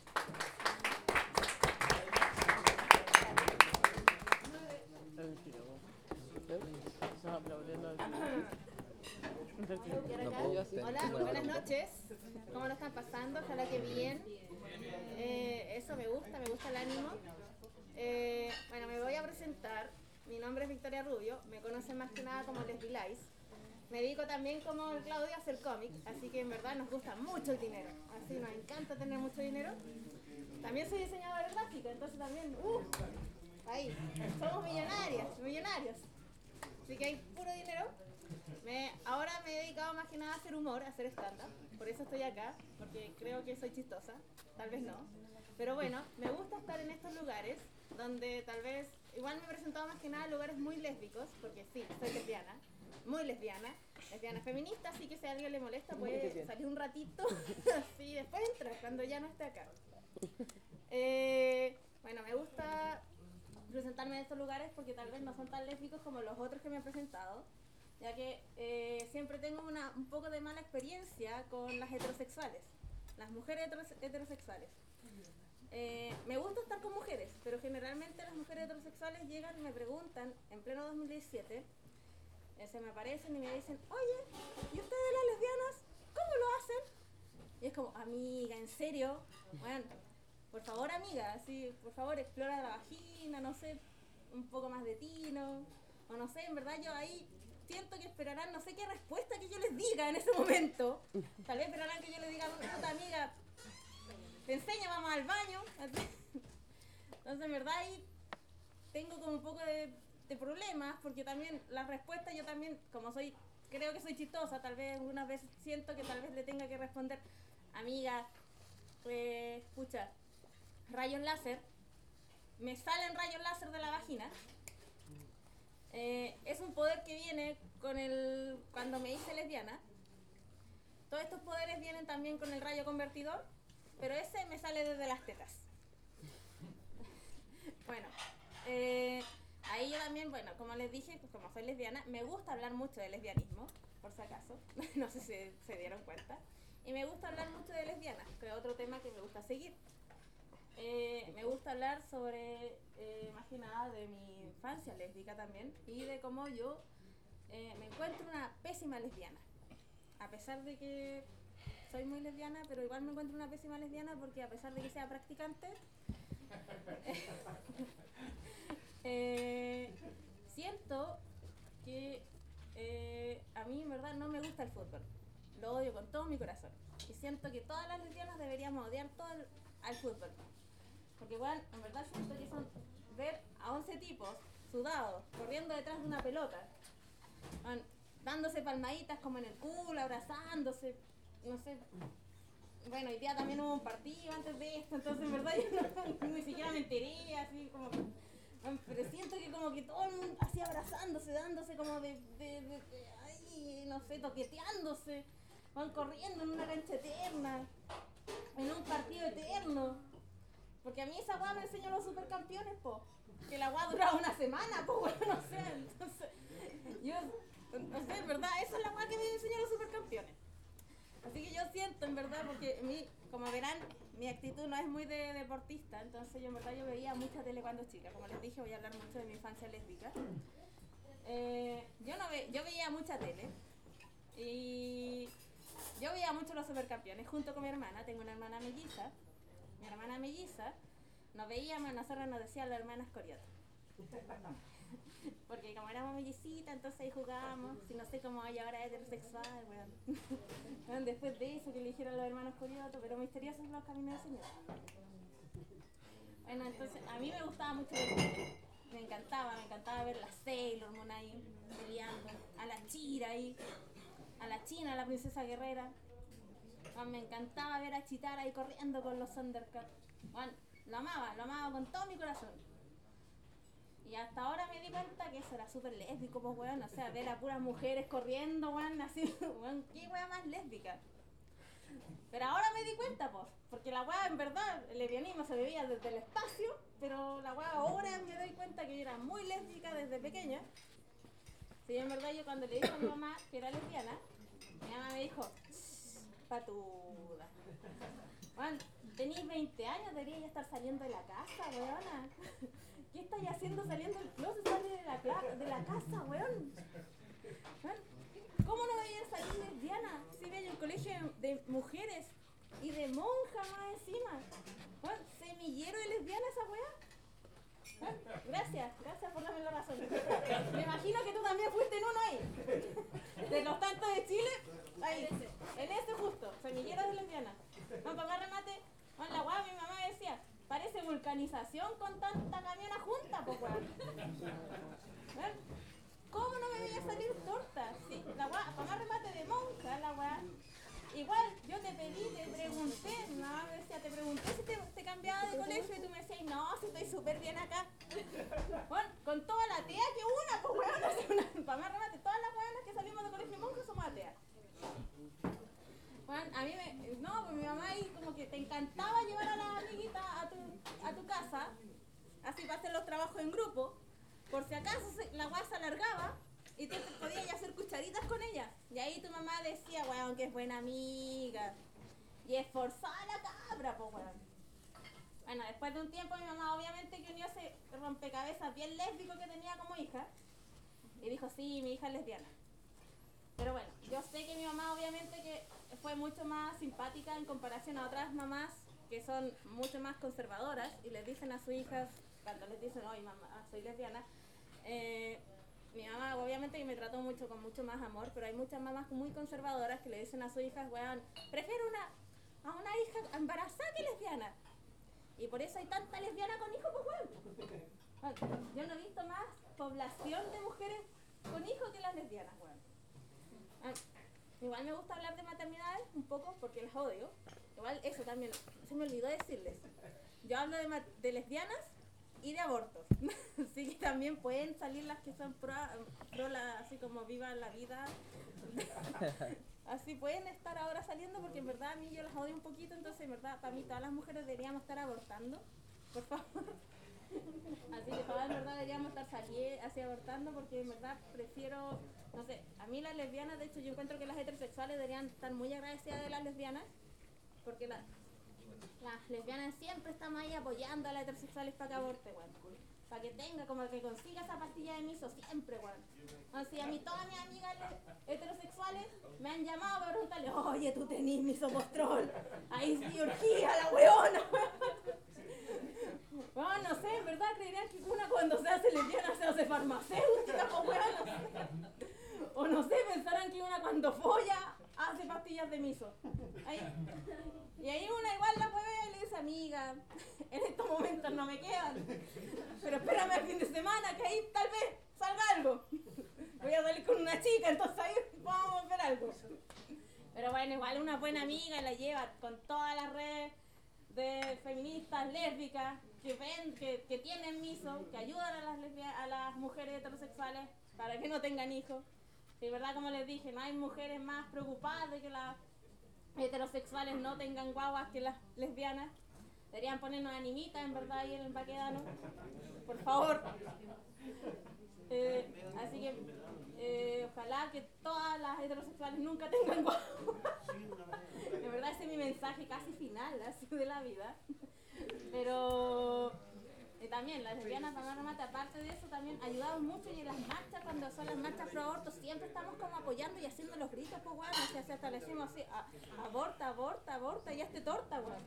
Hola, buenas noches. ¿Cómo lo están pasando? Ojalá que bien. Eso me gusta el ánimo. Bueno, me voy a presentar. Mi nombre es Victoria Rubio. Me conocen más que nada como Les Vilais. Me dedico también como el Claudio a hacer cómic, así que en verdad nos gusta mucho el dinero. Así nos encanta tener mucho dinero. También soy diseñadora gráfica, entonces también, ahí, somos millonarios. Así que hay puro dinero. Ahora me he dedicado más que nada a hacer humor, a hacer stand-up. Por eso estoy acá, porque creo que soy chistosa, tal vez no. Pero bueno, me gusta estar en estos lugares donde tal vez, igual me he presentado más que nada en lugares muy lésbicos, porque sí, soy lesbiana, muy lesbiana feminista, así que si a alguien le molesta puede salir un ratito, así después entra, cuando ya no esté acá. Bueno, me gusta presentarme en estos lugares porque tal vez no son tan lésbicos como los otros que me he presentado, ya que siempre tengo un poco de mala experiencia con las heterosexuales, las mujeres heterosexuales. Me gusta estar con mujeres, pero generalmente las mujeres heterosexuales llegan y me preguntan, en pleno 2017, se me aparecen y me dicen, oye, ¿y ustedes las lesbianas cómo lo hacen? Y es como, amiga, ¿en serio? Bueno, por favor, amiga, así, por favor, explora la vagina, no sé, un poco más de tino, o no sé, en verdad yo ahí siento que esperarán, no sé qué respuesta que yo les diga en ese momento. Tal vez esperarán que yo les diga, puta amiga, te enseño, vamos al baño. Entonces, en verdad ahí tengo como un poco de problemas, porque también las respuestas, yo también, como creo que soy chistosa, tal vez algunas veces siento que tal vez le tenga que responder, amiga, escucha, rayos láser, me salen rayos láser de la vagina. Es un poder que viene cuando me hice lesbiana. Todos estos poderes vienen también con el rayo convertidor, pero ese me sale desde las tetas. Bueno, ahí yo también, bueno, como les dije, pues como soy lesbiana, me gusta hablar mucho de lesbianismo, por si acaso, no sé si se dieron cuenta. Y me gusta hablar mucho de lesbianas, que es otro tema que me gusta seguir. Me gusta hablar sobre, más que nada, de mi infancia lésbica también, y de cómo yo me encuentro una pésima lesbiana. A pesar de que soy muy lesbiana, pero igual me encuentro una pésima lesbiana porque a pesar de que sea practicante, siento que a mí en verdad no me gusta el fútbol. Lo odio con todo mi corazón. Y siento que todas las lesbianas deberíamos odiar al fútbol. Porque igual, en verdad siento que son ver a 11 tipos sudados, corriendo detrás de una pelota, dándose palmaditas como en el culo, abrazándose, no sé. Bueno, hoy día también hubo un partido antes de esto, entonces en verdad yo ni siquiera me enteré, así como... Pero siento que como que todo el mundo así abrazándose, dándose como ay, no sé, toqueteándose, van corriendo en una cancha eterna, en un partido eterno. Porque a mí esa guada me enseñó los supercampeones, po. Que la guada duraba una semana, po, bueno, no sé. Entonces, yo, no sé, en verdad, esa es la guada que me enseñó los supercampeones. Así que yo siento, en verdad, porque como verán, mi actitud no es muy de deportista, entonces yo en verdad yo veía mucha tele cuando chica. Como les dije, voy a hablar mucho de mi infancia lésbica. Yo veía mucha tele y yo veía mucho los supercampeones junto con mi hermana. Tengo una hermana melliza. Mi hermana melliza, nos veíamos, nosotros nos decían las hermanas Corioto. Porque como éramos mellicitas, entonces ahí jugábamos, si no sé cómo hay ahora heterosexual, weón. Bueno, después de eso que le dijeron los hermanos Corioto, pero misteriosos los caminos del Señor. Bueno, entonces a mí me gustaba mucho ver, me encantaba ver la Sailor Moon ahí peleando, a la Chira ahí, a la China, a la princesa guerrera. Bueno, me encantaba ver a Chitara ahí corriendo con los Thundercats. Bueno, lo amaba con todo mi corazón. Y hasta ahora me di cuenta que eso era súper lésbico, pues weón, o sea, ver a puras mujeres corriendo, weón, así, weón, qué weón más lésbica. Pero ahora me di cuenta, pues, porque la weá en verdad, el lesbianismo se veía desde el espacio, pero la weá ahora me doy cuenta que yo era muy lésbica desde pequeña. Sí, en verdad yo cuando le dije a mi mamá que era lesbiana, mi mamá me dijo, patuda. Bueno, tenéis 20 años, deberíais ya estar saliendo de la casa, weona. ¿Qué estáis haciendo saliendo del closet? Sale de la casa, weón. Bueno, ¿cómo no veías salir lesbiana? Si veía el colegio de mujeres y de monjas más encima. Bueno, semillero de lesbiana esa weá. Gracias por darme la razón. Me imagino que tú también fuiste en uno ahí. De los tantos de Chile, ahí, en ese justo, semillero de lesbiana. No, para más remate, bueno, la weá, mi mamá decía, parece vulcanización con tanta camiona junta, pues weón. ¿Cómo no me veía salir torta? Sí, la weá, para más remate de monja, la weá. Igual, yo te pedí, te pregunté, mi mamá me decía, te pregunté si te cambiaba de colegio y tú me decías, no, si estoy súper bien acá. Bueno, con toda la tea que una, pues weón, para más remate, todas las weonas que salimos de colegio monja somos ateas. Bueno, a mí pues mi mamá ahí como que te encantaba llevar a las amiguitas a tu casa, así para hacer los trabajos en grupo, por si acaso la weá se alargaba. Y tú podías hacer cucharitas con ella. Y ahí tu mamá decía, weón, que es buena amiga. Y esforzada la cabra, pues weón. Bueno, después de un tiempo mi mamá obviamente que unió ese rompecabezas bien lésbico que tenía como hija. Y dijo, sí, mi hija es lesbiana. Pero bueno, yo sé que mi mamá obviamente que fue mucho más simpática en comparación a otras mamás que son mucho más conservadoras y les dicen a sus hijas, cuando les dicen, oye mamá, soy lesbiana, mi mamá obviamente que me trató mucho con mucho más amor, pero hay muchas mamás muy conservadoras que le dicen a sus hijas, weón, prefiero a una hija embarazada que lesbiana. Y por eso hay tanta lesbiana con hijos, pues weón. Yo no he visto más población de mujeres con hijos que las lesbianas, weón. Igual me gusta hablar de maternidades un poco porque las odio. Igual eso también, se me olvidó decirles. Yo hablo de lesbianas y de abortos. Así que también pueden salir las que son pro así como vivan la vida. Así pueden estar ahora saliendo porque en verdad a mí yo las odio un poquito, entonces en verdad para mí todas las mujeres deberíamos estar abortando, por favor. Así que todas en verdad deberíamos estar así abortando porque en verdad prefiero, no sé, a mí las lesbianas, de hecho yo encuentro que las heterosexuales deberían estar muy agradecidas de las lesbianas porque las lesbianas siempre estamos ahí apoyando a las heterosexuales para que aborte, weón. Para que tenga, como que consiga esa pastilla de miso siempre, weón. Así a mí todas mis amigas heterosexuales me han llamado para preguntarle, oye, tú tenés misopostrol. Ahí sí urgía la weona, weón. No sé, en verdad creerían que una cuando se hace lesbiana se hace farmacéutica, pues weón. O no sé, pensarán que una cuando folla hace pastillas de miso. Y ahí una igual la puede ver y le dice, amiga, en estos momentos no me quedan, pero espérame el fin de semana que ahí tal vez salga algo. Voy a salir con una chica, entonces ahí vamos a ver algo. Pero bueno, igual una buena amiga la lleva con todas las redes de feministas, lésbicas, que ven, que tienen miso, que ayudan a las mujeres heterosexuales para que no tengan hijos. Y verdad, como les dije, no hay mujeres más preocupadas de que las heterosexuales no tengan guaguas que las lesbianas. Deberían ponernos animitas, en verdad, ahí en el Baquedano. Por favor. Así que ojalá que todas las heterosexuales nunca tengan guaguas. De verdad, ese es mi mensaje casi final, así de la vida. Pero también las lesbianas, para más remate, aparte de eso, también ayudamos mucho y en las marchas, cuando son las marchas pro aborto, siempre estamos como apoyando y haciendo los gritos, pues bueno, o sea, hasta le decimos así, aborta, aborta, aborta y hazte torta, bueno.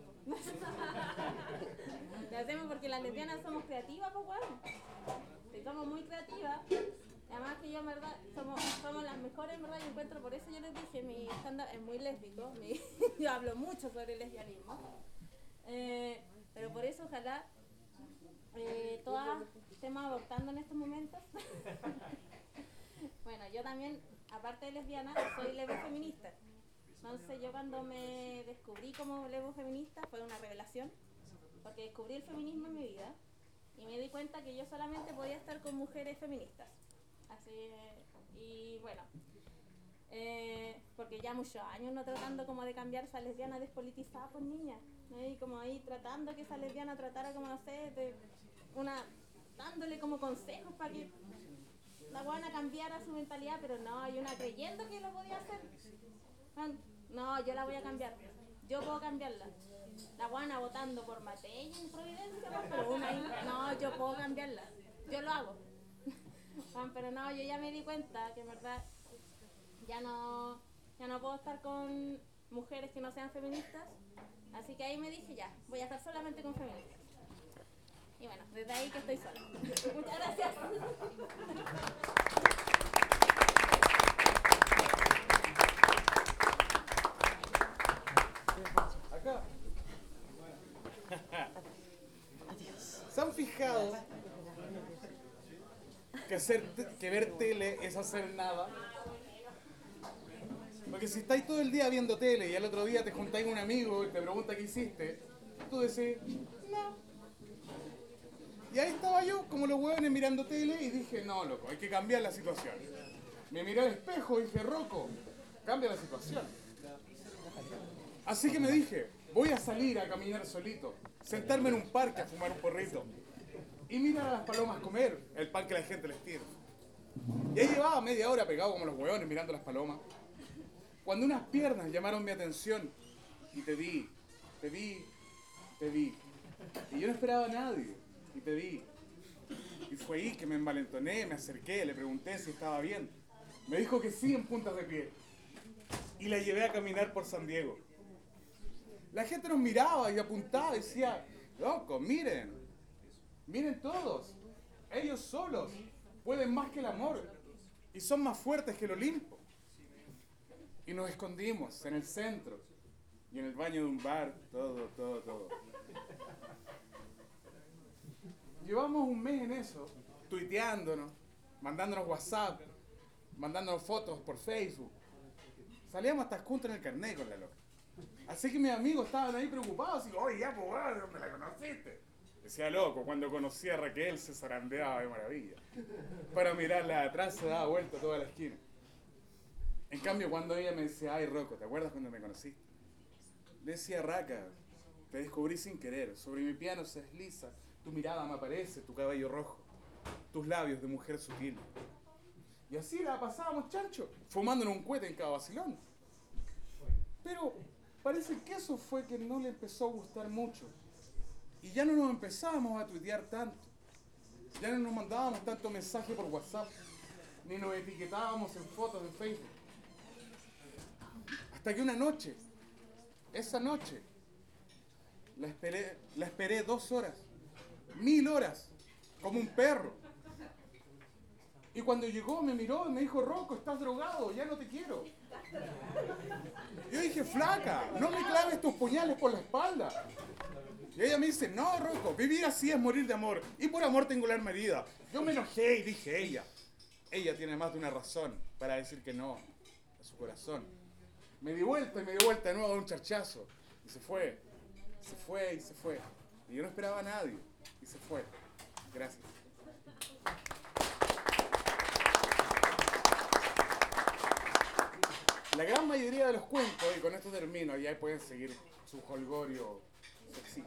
Lo hacemos porque las lesbianas somos creativas, pues bueno. Sí, somos muy creativas. Además que yo en verdad somos las mejores, en verdad, yo encuentro, por eso yo les dije, mi stand-up es muy lésbico, yo hablo mucho sobre el lesbianismo. Pero por eso ojalá todas estemos abortando en estos momentos. Bueno, yo también, aparte de lesbiana, soy lesbofeminista. Entonces yo cuando me descubrí como lesbofeminista fue una revelación, porque descubrí el feminismo en mi vida y me di cuenta que yo solamente podía estar con mujeres feministas. Así, y bueno, porque ya muchos años no tratando como de cambiar esa lesbiana despolitizada por niñas, ¿no? Y como ahí tratando que esa lesbiana tratara como, no sé, dándole como consejos para que la buena cambiara su mentalidad, pero no, hay una creyendo que lo podía hacer. No, yo la voy a cambiar. Yo puedo cambiarla. La guana votando por Matei en Providencia, pues, pero una ahí, no, yo puedo cambiarla. Yo lo hago. Juan, pero no, yo ya me di cuenta que en verdad ya no puedo estar con mujeres que no sean feministas. Así que ahí me dije ya, voy a estar solamente con feministas. Y bueno, desde ahí que estoy sola. Muchas gracias. Acá. ¿Se han fijado que ver tele es hacer nada? Porque si estáis todo el día viendo tele y al otro día te juntáis con un amigo y te pregunta qué hiciste, tú decís, no. Y ahí estaba yo, como los hueones mirando tele, y dije, no, loco, hay que cambiar la situación. Me miré al espejo y dije, Rocco, cambia la situación. Así que me dije, voy a salir a caminar solito, sentarme en un parque a fumar un porrito y mirar a las palomas comer el pan que la gente les tira. Y ahí llevaba media hora pegado como los hueones mirando las palomas, cuando unas piernas llamaron mi atención y te vi. Y yo no esperaba a nadie y te vi. Y fue ahí que me envalentoné, me acerqué, le pregunté si estaba bien. Me dijo que sí en puntas de pie. Y la llevé a caminar por San Diego. La gente nos miraba y apuntaba y decía, loco, miren todos, ellos solos pueden más que el amor y son más fuertes que el Olimpo. Y nos escondimos en el centro y en el baño de un bar, todo. Llevamos un mes en eso, tuiteándonos, mandándonos WhatsApp, mandándonos fotos por Facebook. Salíamos hasta juntos en el carnet con la loca. Así que mis amigos estaban ahí preocupados y oye, ya, pues, ¿dónde la conociste? Decía, loco, cuando conocí a Raquel se zarandeaba de maravilla. Para mirarla de atrás se daba vuelta toda la esquina. En cambio, cuando ella me decía, ay, Rocco, ¿te acuerdas cuando me conociste? Le decía, Raca, te descubrí sin querer, sobre mi piano se desliza, tu mirada me aparece, tu cabello rojo, tus labios de mujer sutil. Y así la pasábamos chancho, fumándonos un cohete en cada vacilón. Pero parece que eso fue que no le empezó a gustar mucho. Y ya no nos empezábamos a tuitear tanto. Ya no nos mandábamos tanto mensaje por WhatsApp, ni nos etiquetábamos en fotos de Facebook. Hasta que una noche, esa noche, la esperé 2 horas, 1000 horas, como un perro. Y cuando llegó me miró y me dijo, Rocco, estás drogado, ya no te quiero. Yo dije, flaca, no me claves tus puñales por la espalda. Y ella me dice, no, Rocco, vivir así es morir de amor. Y por amor tengo el alma herida. Yo me enojé y dije, ella tiene más de una razón para decir que no a su corazón. Me di vuelta de nuevo a un charchazo. Y se fue. Y yo no esperaba a nadie. Y se fue. Gracias. La gran mayoría de los cuentos, y con esto termino, ya pueden seguir su jolgorio sexy.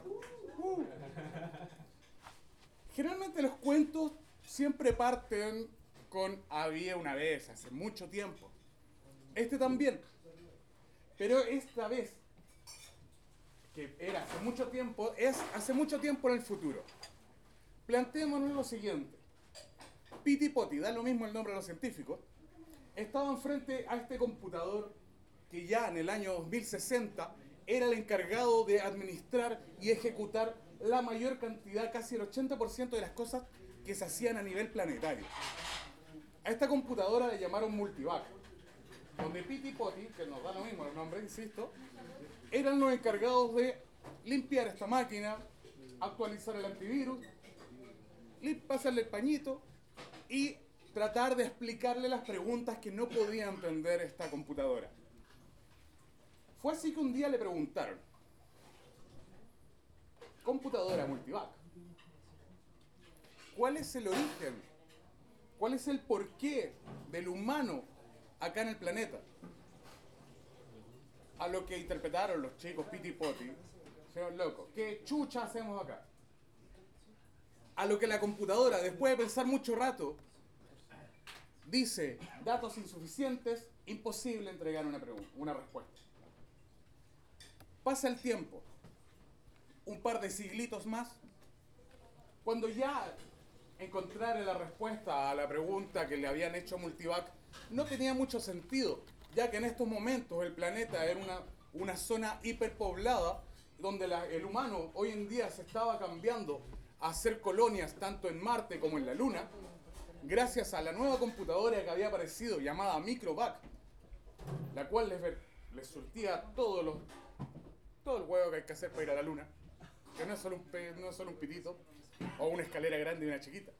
Generalmente los cuentos siempre parten con había una vez, hace mucho tiempo. Este también. Pero esta vez, que era hace mucho tiempo, es hace mucho tiempo en el futuro. Planteémonos lo siguiente. Piti Poti, da lo mismo el nombre a los científicos, estaban frente a este computador que ya en el año 2060 era el encargado de administrar y ejecutar la mayor cantidad, casi el 80% de las cosas que se hacían a nivel planetario. A esta computadora le llamaron Multivac, donde Piti y Poti, que nos da lo mismo el nombre, insisto, eran los encargados de limpiar esta máquina, actualizar el antivirus, pasarle el pañito y tratar de explicarle las preguntas que no podía entender esta computadora. Fue así que un día le preguntaron, computadora Multivac, ¿cuál es el origen? ¿Cuál es el porqué del humano acá en el planeta? A lo que interpretaron los chicos Piti y Poti, dijeron, loco, ¿qué chucha hacemos acá? A lo que la computadora, después de pensar mucho rato, dice, datos insuficientes, imposible entregar una respuesta. Pasa el tiempo, un par de siglitos más, cuando ya encontrar la respuesta a la pregunta que le habían hecho a Multivac no tenía mucho sentido, ya que en estos momentos el planeta era una zona hiperpoblada donde el humano hoy en día se estaba cambiando a hacer colonias tanto en Marte como en la Luna, gracias a la nueva computadora que había aparecido llamada Microvac, la cual les surtía todo el huevo que hay que hacer para ir a la Luna, que no es solo un pitito, o una escalera grande y una chiquita.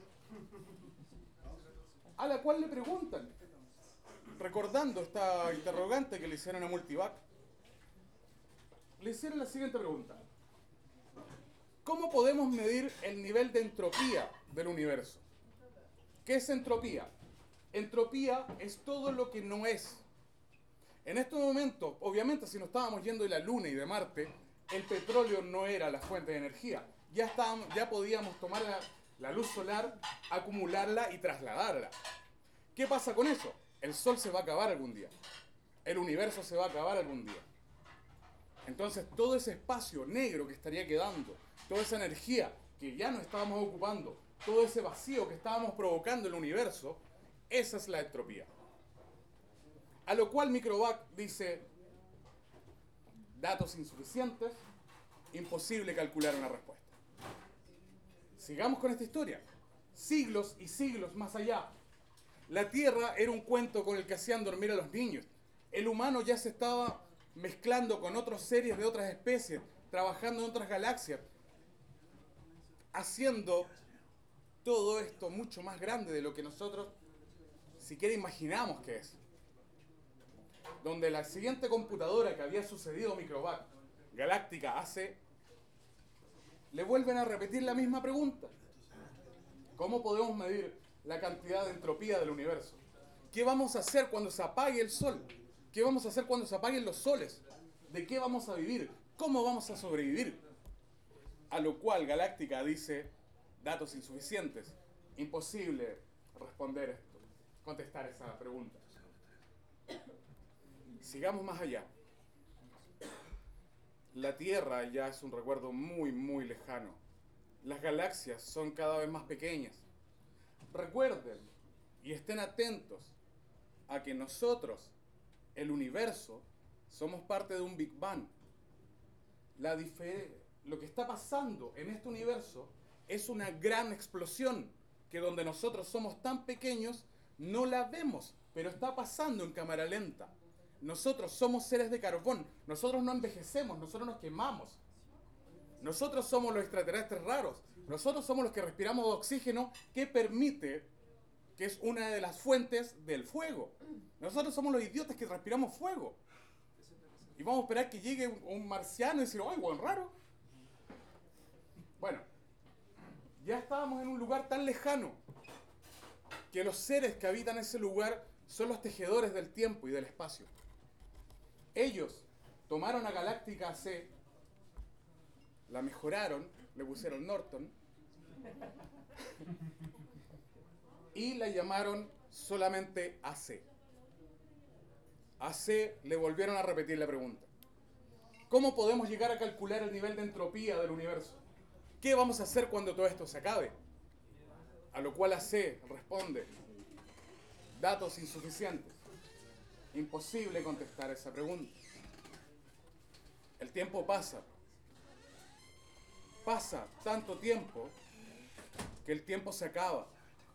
A la cual le preguntan, recordando esta interrogante que le hicieron a Multivac, le hicieron la siguiente pregunta. ¿Cómo podemos medir el nivel de entropía del universo? ¿Qué es entropía? Entropía es todo lo que no es. En estos momentos, obviamente, si nos estábamos yendo de la Luna y de Marte, el petróleo no era la fuente de energía. Ya podíamos tomar la luz solar, acumularla y trasladarla. ¿Qué pasa con eso? El Sol se va a acabar algún día. El universo se va a acabar algún día. Entonces, todo ese espacio negro que estaría quedando, toda esa energía que ya no estábamos ocupando, todo ese vacío que estábamos provocando en el universo, esa es la entropía. A lo cual Microvac dice, datos insuficientes, imposible calcular una respuesta. Sigamos con esta historia. Siglos y siglos más allá, la Tierra era un cuento con el que hacían dormir a los niños. El humano ya se estaba mezclando con otras series de otras especies, trabajando en otras galaxias, haciendo todo esto mucho más grande de lo que nosotros siquiera imaginamos que es. Donde la siguiente computadora que había sucedido Microvac, Galáctica AC, le vuelven a repetir la misma pregunta. ¿Cómo podemos medir la cantidad de entropía del universo? ¿Qué vamos a hacer cuando se apague el Sol? ¿Qué vamos a hacer cuando se apaguen los soles? ¿De qué vamos a vivir? ¿Cómo vamos a sobrevivir? A lo cual Galáctica dice, datos insuficientes, imposible responder esto, contestar esa pregunta. Sigamos más allá. La Tierra ya es un recuerdo muy, muy lejano. Las galaxias son cada vez más pequeñas. Recuerden y estén atentos a que nosotros, el universo, somos parte de un Big Bang. Lo que está pasando en este universo es una gran explosión que donde nosotros somos tan pequeños no la vemos, pero está pasando en cámara lenta. Nosotros somos seres de carbón, nosotros no envejecemos, nosotros nos quemamos. Nosotros somos los extraterrestres raros, nosotros somos los que respiramos oxígeno que permite, que es una de las fuentes del fuego. Nosotros somos los idiotas que respiramos fuego. Y vamos a esperar que llegue un marciano y decir, ¡ay, buen raro! Bueno, ya estábamos en un lugar tan lejano que los seres que habitan ese lugar son los tejedores del tiempo y del espacio. Ellos tomaron a Galáctica AC, la mejoraron, le pusieron Norton, y la llamaron solamente AC. AC le volvieron a repetir la pregunta. ¿Cómo podemos llegar a calcular el nivel de entropía del universo? ¿Qué vamos a hacer cuando todo esto se acabe? A lo cual AC responde, datos insuficientes. Imposible contestar esa pregunta. El tiempo pasa. Pasa tanto tiempo que el tiempo se acaba.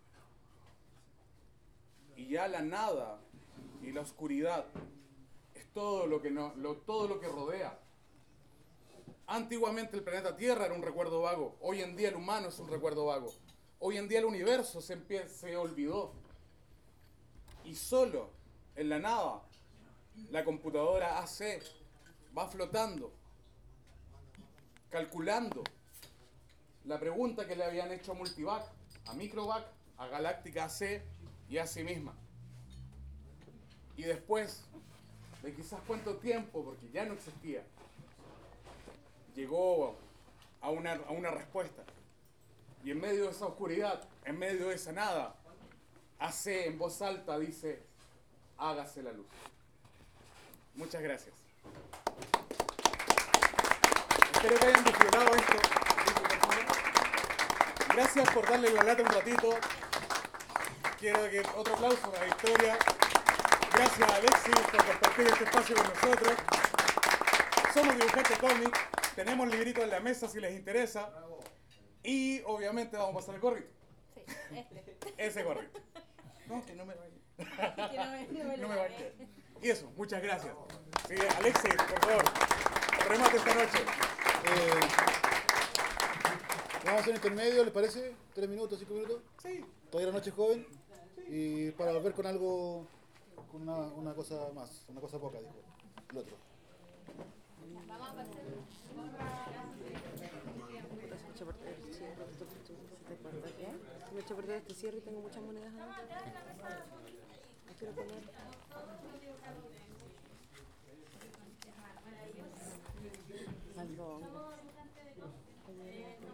Y ya la nada y la oscuridad es todo lo que rodea. Antiguamente el planeta Tierra era un recuerdo vago. Hoy en día el humano es un recuerdo vago. Hoy en día el universo se olvidó. Y solo en la nada la computadora AC va flotando, calculando la pregunta que le habían hecho a Multivac, a Microvac, a Galáctica AC y a sí misma. Y después de quizás cuánto tiempo, porque ya no existía, llegó a una respuesta. Y en medio de esa oscuridad, en medio de esa nada, AC en voz alta dice, hágase la luz. Muchas gracias. Espero que hayan disfrutado esto. Gracias por darle la lata un ratito. Quiero que otro aplauso a Victoria. Gracias a Alexis por compartir este espacio con nosotros. Somos Dibujante Cómic. Tenemos libritos en la mesa si les interesa. Y obviamente vamos a pasar el gorrito. Sí, este. Ese gorrito. No, que no me vaya. Que No me vaya. Y eso, muchas gracias. Sí, Alexis, por favor, remate esta noche. Vamos a hacer un intermedio, ¿les parece? 3 minutos, 5 minutos. Sí. Todavía la noche es joven. Y para volver con algo, con una cosa más, una cosa poca, dijo el otro. Me he hecho perder este cierre y tengo muchas monedas adentro. No quiero poner. Perdón.